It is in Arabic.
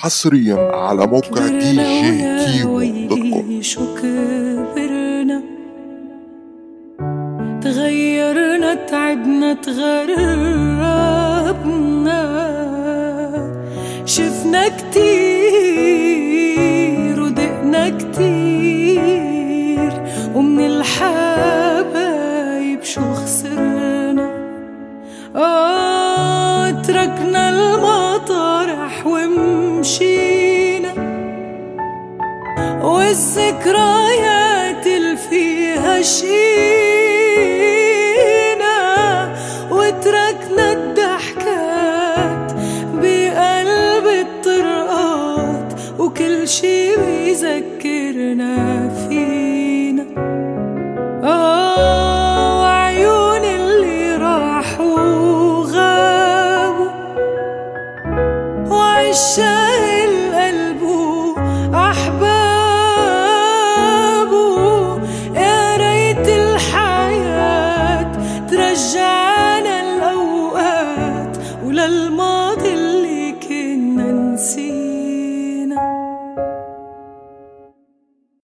حصريا على موقع دي جي كيمو دوت كوم. شو كبرنا تغيرنا تعبنا تغربنا شفنا كتير ودقنا كتير ومن الحبايب شو خسرنا. تركنا المطرح ومشينا والذكريات اللي فيها شينا وتركنا الضحكات بقلب الطرقات وكل شي بيذكرنا فينا. وعيون اللي راحوا وغابوا وعشاق القلب وأحبابه يا ريت الحياة ترجع